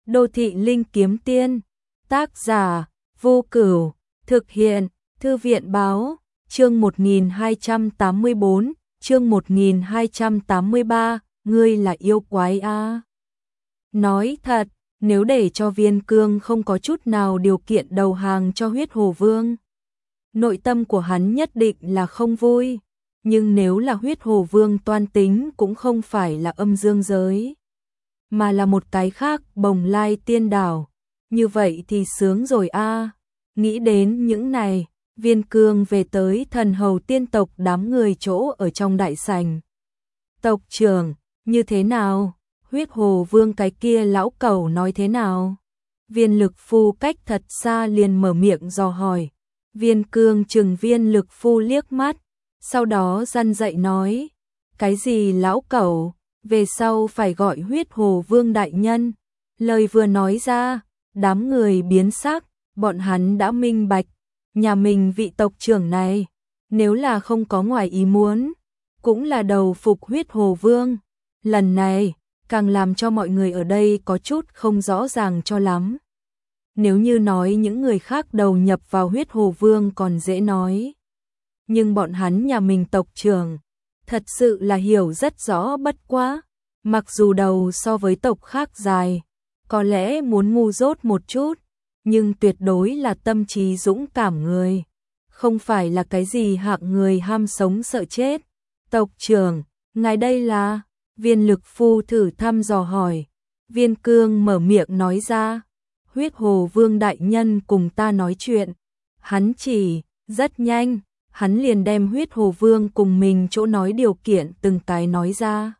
Đô thị linh kiếm tiên, tác giả, Vô Cửu, thực hiện, Thư viện báo, chương 1284, chương 1283, ngươi là yêu quái a. Nói thật, nếu để cho Viên Cương không có chút nào điều kiện đầu hàng cho Huyết Hồ Vương, nội tâm của hắn nhất định là không vui, nhưng nếu là Huyết Hồ Vương toan tính cũng không phải là âm dương giới, mà là một cái khác, Bồng Lai Tiên Đảo, như vậy thì sướng rồi a. Nghĩ đến những này, Viên Cương về tới Thần Hầu tiên tộc đám người chỗ ở trong đại sảnh. Tộc trưởng, như thế nào? Huyết Hồ Vương cái kia lão cẩu nói thế nào? Viên Lực Phu cách thật xa liền mở miệng dò hỏi. Viên Cương chừng Viên Lực Phu liếc mắt, sau đó răn dạy nói, cái gì lão cẩu, về sau phải gọi Huyết Hồ Vương đại nhân. Lời vừa nói ra, đám người biến sắc, bọn hắn đã minh bạch, nhà mình vị tộc trưởng này, nếu là không có ngoài ý muốn, cũng là đầu phục Huyết Hồ Vương. Lần này, càng làm cho mọi người ở đây có chút không rõ ràng cho lắm. Nếu như nói những người khác đầu nhập vào Huyết Hồ Vương còn dễ nói, nhưng bọn hắn nhà mình tộc trưởng, thật sự là hiểu rất rõ bất quá, mặc dù đầu so với tộc khác dài, có lẽ muốn ngu dốt một chút, nhưng tuyệt đối là tâm trí dũng cảm người, không phải là cái gì hạng người ham sống sợ chết. Tộc trưởng, ngài đây là? Viên Lực Phu thử thăm dò hỏi. Viên Cương mở miệng nói ra, Huyết Hồ Vương đại nhân cùng ta nói chuyện. Hắn chỉ, rất nhanh, hắn liền đem Huyết Hồ Vương cùng mình chỗ nói điều kiện từng cái nói ra.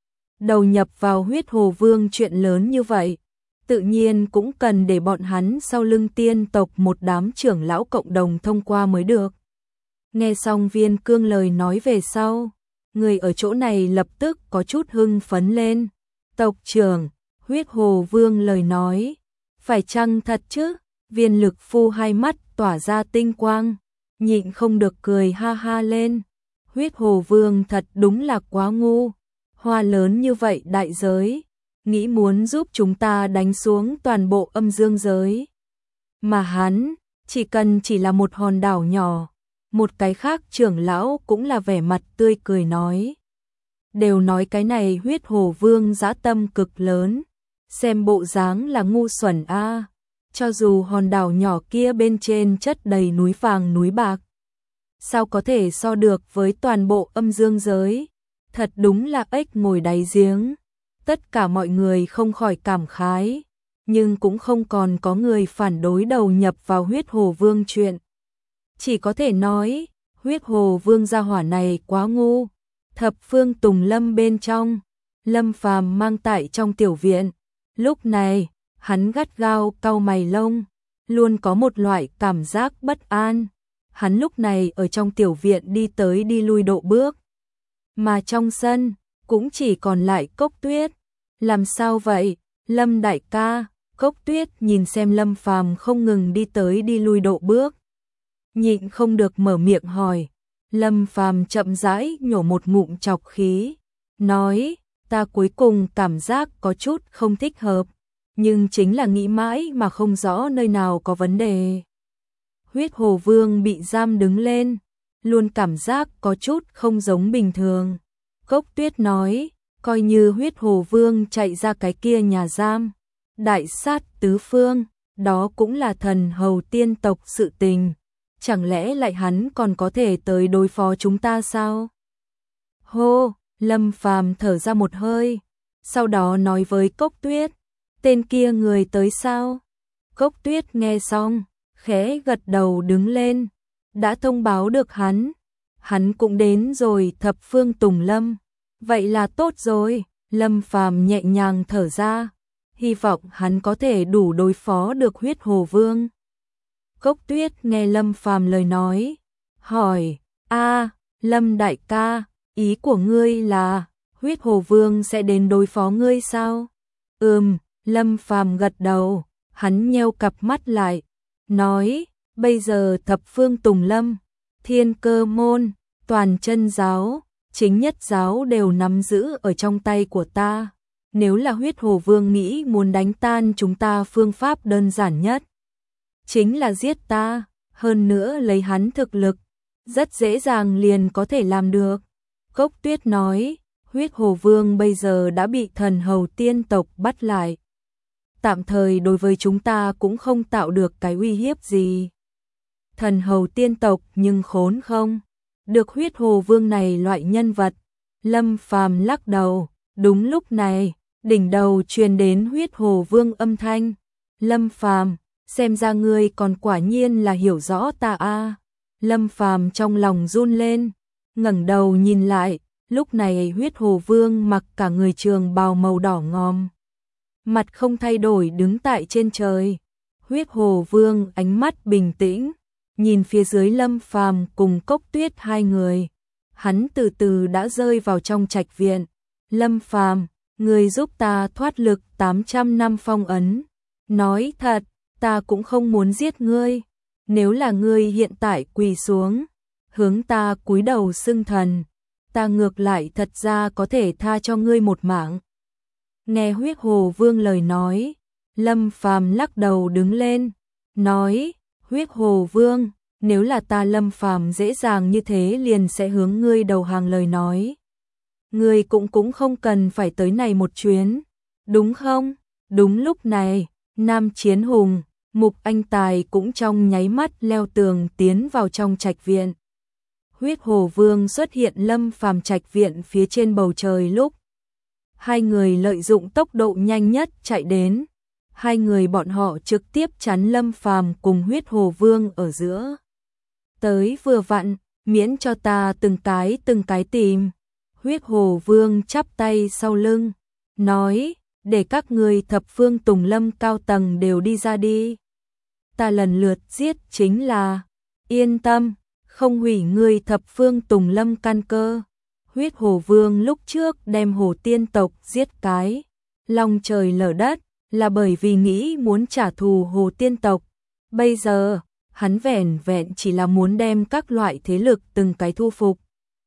Đầu nhập vào Huyết Hồ Vương chuyện lớn như vậy, tự nhiên cũng cần để bọn hắn sau lưng tiên tộc một đám trưởng lão cộng đồng thông qua mới được. Nghe xong Viên Cương lời nói về sau, người ở chỗ này lập tức có chút hưng phấn lên. Tộc trưởng, Huyết Hồ Vương lời nói, phải chăng thật chứ? Viên Lực Phu hai mắt tỏa ra tinh quang, nhịn không được cười ha ha lên. Huyết Hồ Vương thật đúng là quá ngu, hoa lớn như vậy đại giới, nghĩ muốn giúp chúng ta đánh xuống toàn bộ âm dương giới. Mà hắn, chỉ là một hòn đảo nhỏ. Một cái khác trưởng lão cũng là vẻ mặt tươi cười nói. Đều nói cái này Huyết Hồ Vương dã tâm cực lớn, xem bộ dáng là ngu xuẩn a. Cho dù hòn đảo nhỏ kia bên trên chất đầy núi vàng núi bạc, sao có thể so được với toàn bộ âm dương giới, thật đúng là ếch ngồi đáy giếng. Tất cả mọi người không khỏi cảm khái, nhưng cũng không còn có người phản đối đầu nhập vào Huyết Hồ Vương chuyện. Chỉ có thể nói, Huyết Hồ Vương gia hỏa này quá ngu. Thập phương Tùng Lâm bên trong, Lâm Phàm mang tại trong tiểu viện. Lúc này, hắn gắt gao cau mày lông, luôn có một loại cảm giác bất an. Hắn lúc này ở trong tiểu viện đi tới đi lui độ bước. Mà trong sân, cũng chỉ còn lại Cốc Tuyết. Làm sao vậy, Lâm đại ca? Cốc Tuyết nhìn xem Lâm Phàm không ngừng đi tới đi lui độ bước, nhịn không được mở miệng hỏi. Lâm Phàm chậm rãi nhổ một ngụm trọc khí, nói, ta cuối cùng cảm giác có chút không thích hợp, nhưng chính là nghĩ mãi mà không rõ nơi nào có vấn đề. Huyết Hồ Vương bị giam đứng lên, luôn cảm giác có chút không giống bình thường. Cốc Tuyết nói, coi như Huyết Hồ Vương chạy ra cái kia nhà giam, đại sát tứ phương, đó cũng là Thần Hầu tiên tộc sự tình. Chẳng lẽ lại hắn còn có thể tới đối phó chúng ta sao? Hô, Lâm Phàm thở ra một hơi, sau đó nói với Cốc Tuyết, tên kia người tới sao? Cốc Tuyết nghe xong, khẽ gật đầu đứng lên, đã thông báo được hắn cũng đến rồi. Thập phương Tùng Lâm, vậy là tốt rồi. Lâm Phàm nhẹ nhàng thở ra, hy vọng hắn có thể đủ đối phó được Huyết Hồ Vương. Cốc Tuyết nghe Lâm Phàm lời nói, hỏi, Lâm đại ca, ý của ngươi là, Huyết Hồ Vương sẽ đến đối phó ngươi sao? Lâm Phàm gật đầu, hắn nheo cặp mắt lại, nói, bây giờ thập phương Tùng Lâm, Thiên Cơ Môn, Toàn Chân Giáo, Chính Nhất Giáo đều nắm giữ ở trong tay của ta. Nếu là huyết hồ vương nghĩ muốn đánh tan chúng ta, phương pháp đơn giản nhất chính là giết ta, hơn nữa lấy hắn thực lực, rất dễ dàng liền có thể làm được. Cốc Tuyết nói, huyết hồ vương bây giờ đã bị thần hầu tiên tộc bắt lại. Tạm thời đối với chúng ta cũng không tạo được cái uy hiếp gì. Thần hầu tiên tộc nhưng khốn không được huyết hồ vương này loại nhân vật. Lâm Phàm lắc đầu. Đúng lúc này, đỉnh đầu truyền đến huyết hồ vương âm thanh. Lâm Phàm, xem ra ngươi còn quả nhiên là hiểu rõ ta a. Lâm Phàm trong lòng run lên, ngẩng đầu nhìn lại, lúc này huyết hồ vương mặc cả người trường bào màu đỏ ngòm, mặt không thay đổi đứng tại trên trời. Huyết hồ vương ánh mắt bình tĩnh, nhìn phía dưới Lâm Phàm cùng Cốc Tuyết hai người. Hắn từ từ đã rơi vào trong trạch viện. Lâm Phàm, ngươi giúp ta thoát lực 800 năm phong ấn. Nói thật, ta cũng không muốn giết ngươi. Nếu là ngươi hiện tại quỳ xuống, hướng ta cúi đầu xưng thần, ta ngược lại thật ra có thể tha cho ngươi một mạng. Nghe huyết hồ vương lời nói, Lâm Phàm lắc đầu đứng lên, nói, huyết hồ vương, nếu là ta Lâm Phàm dễ dàng như thế liền sẽ hướng ngươi đầu hàng lời nói. Ngươi cũng không cần phải tới này một chuyến, đúng không? Đúng lúc này, Nam Chiến Hùng, Mục Anh Tài cũng trong nháy mắt leo tường tiến vào trong trạch viện. Huyết hồ vương xuất hiện Lâm Phàm trạch viện phía trên bầu trời lúc hai người lợi dụng tốc độ nhanh nhất chạy đến. Hai người bọn họ trực tiếp chắn Lâm Phàm cùng huyết hồ vương ở giữa. Tới vừa vặn, miễn cho ta từng cái tìm. Huyết hồ vương chắp tay sau lưng, nói, để các người thập phương Tùng Lâm cao tầng đều đi ra đi. Ta lần lượt giết chính là, yên tâm, không hủy người thập phương Tùng Lâm căn cơ. Huyết hồ vương lúc trước đem hồ tiên tộc giết cái long trời lở đất là bởi vì nghĩ muốn trả thù hồ tiên tộc. Bây giờ, hắn vẻn vẹn chỉ là muốn đem các loại thế lực từng cái thu phục.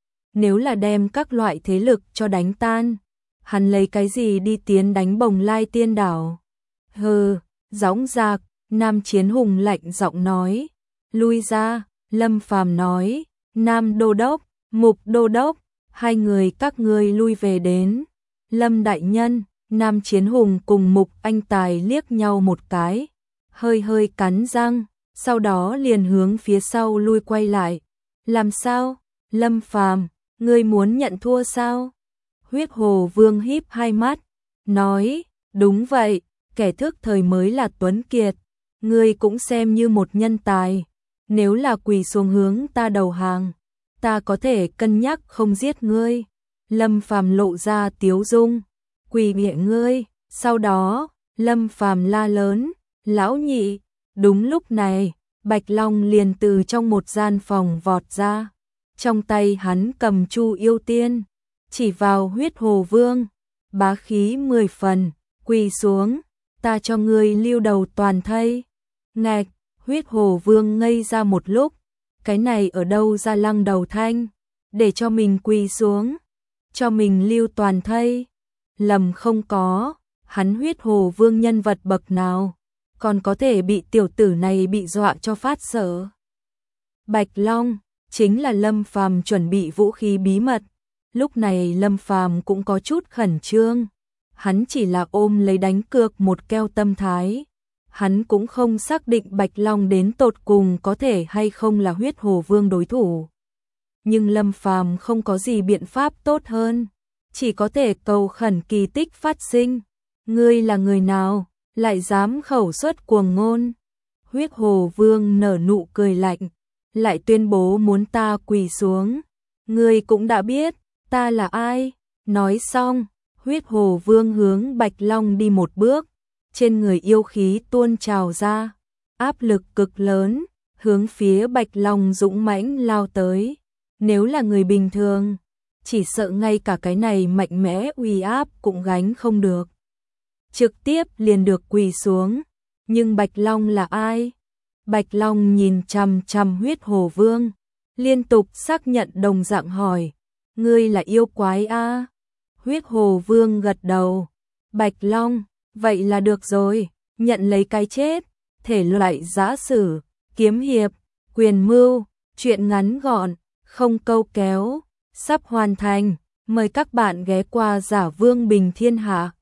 Nếu là đem các loại thế lực cho đánh tan, hắn lấy cái gì đi tiến đánh Bồng Lai Tiên Đảo? Hừ, dõng dạc, Nam Chiến Hùng lạnh giọng nói. Lui ra, Lâm Phàm nói, Nam Đô Đốc, Mục Đô Đốc, hai người các ngươi lui về đến. Lâm đại nhân, Nam Chiến Hùng cùng Mục Anh Tài liếc nhau một cái, hơi cắn răng, sau đó liền hướng phía sau lui quay lại. Làm sao? Lâm Phàm, ngươi muốn nhận thua sao? Huyết hồ vương híp hai mắt, nói, đúng vậy, kẻ thức thời mới là tuấn kiệt, ngươi cũng xem như một nhân tài. Nếu là quỳ xuống hướng ta đầu hàng, ta có thể cân nhắc không giết ngươi. Lâm Phàm lộ ra tiếu dung, quỳ bệ ngươi. Sau đó, Lâm Phàm la lớn, lão nhị. Đúng lúc này, Bạch Long liền từ trong một gian phòng vọt ra. Trong tay hắn cầm Chu Yêu Tiên, chỉ vào huyết hồ vương, bá khí 10 phần, quỳ xuống, ta cho ngươi lưu đầu toàn thây. Ngạch, huyết hồ vương ngây ra một lúc, cái này ở đâu ra lăng đầu thanh, để cho mình quỳ xuống, cho mình lưu toàn thây. Lầm không có, hắn huyết hồ vương nhân vật bậc nào, còn có thể bị tiểu tử này bị dọa cho phát sợ. Bạch Long chính là Lâm Phàm chuẩn bị vũ khí bí mật. Lúc này Lâm Phàm cũng có chút khẩn trương, hắn chỉ là ôm lấy đánh cược một keo tâm thái. Hắn cũng không xác định Bạch Long đến tột cùng có thể hay không là huyết hồ vương đối thủ. Nhưng Lâm Phàm không có gì biện pháp tốt hơn, chỉ có thể cầu khẩn kỳ tích phát sinh. Ngươi là người nào, lại dám khẩu xuất cuồng ngôn? Huyết hồ vương nở nụ cười lạnh, lại tuyên bố muốn ta quỳ xuống. Ngươi cũng đã biết, ta là ai? Nói xong, huyết hồ vương hướng Bạch Long đi một bước, trên người yêu khí tuôn trào ra, áp lực cực lớn, hướng phía Bạch Long dũng mãnh lao tới. Nếu là người bình thường, chỉ sợ ngay cả cái này mạnh mẽ uy áp cũng gánh không được, trực tiếp liền được quỳ xuống. Nhưng Bạch Long là ai? Bạch Long nhìn chằm chằm huyết hồ vương, liên tục xác nhận đồng dạng hỏi, ngươi là yêu quái a? Huyết hồ vương gật đầu, Bạch Long, vậy là được rồi, nhận lấy cái chết, thể loại giã sử, kiếm hiệp, quyền mưu, truyện ngắn gọn, không câu kéo, sắp hoàn thành, mời các bạn ghé qua Giả Vương Bình Thiên Hạ.